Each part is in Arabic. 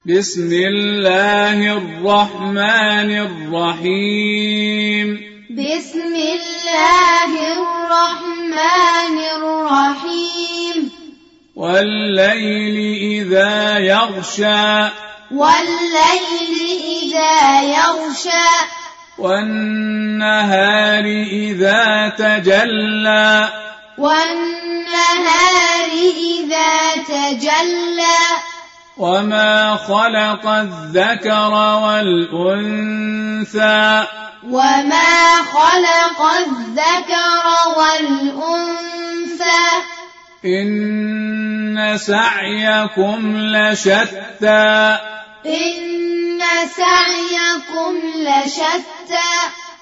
بسم الله الرحمن الرحيم بسم الله الرحمن الرحيم والليل إذا يغشى والليل إذا يغشى والنهار إذا تجلى والنهار إذا تجلى وما خلق الذكر والأنثى وما خلق الذكر والأنثى إن سعيكم لشتى إن سعيكم لشتى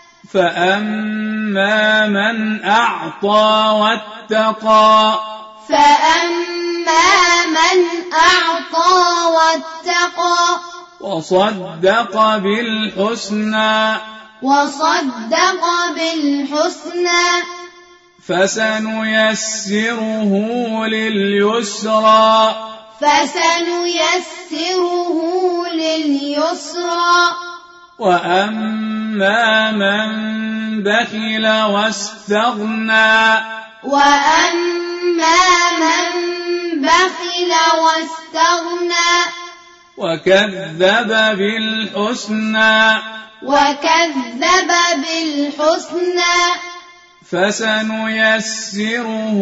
فأما من أعطى واتقى فأما من أعطى واتقى وصدق بالحسنى فسنيسره لليسرى وأما من بخل واستغنى وكذب بالحسنى فسنيسره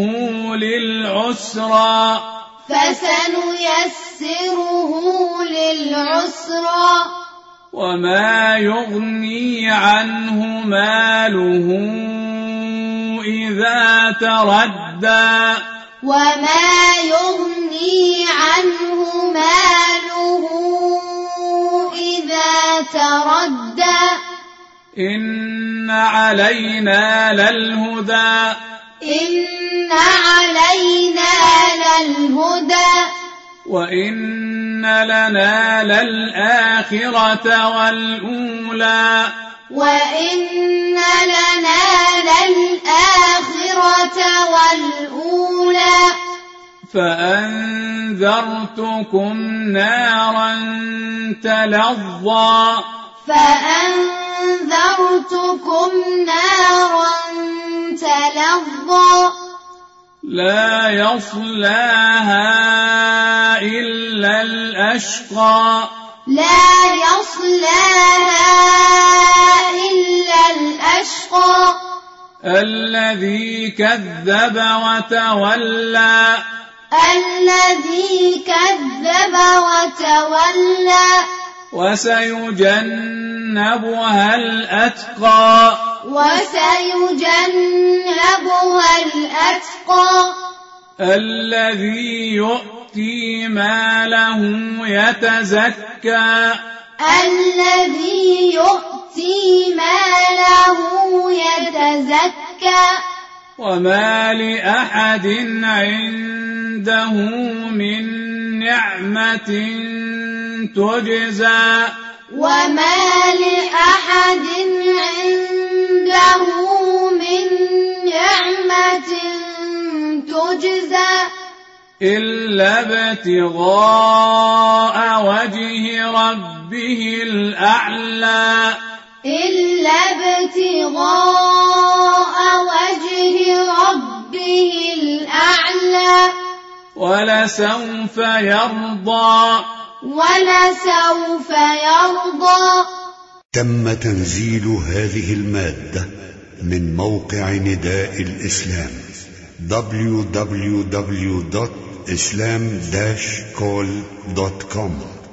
للعسرى وما يغني عنه ماله إذا تردى إن علينا للهدى وإن لنا للآخرة والأولى فأنذرتكم نارا تلظى لا يصلاها إلا الأشقى الذي كذب وتولى وسيجنبها الأتقى الذي يؤتي ماله يتزكى وما لأحد عنده من نعمة تجزى إلا ابتغاء وجه ربه الأعلى ولسوف يرضى تم تنزيل هذه المادة من موقع نداء الإسلام www.islam-call.com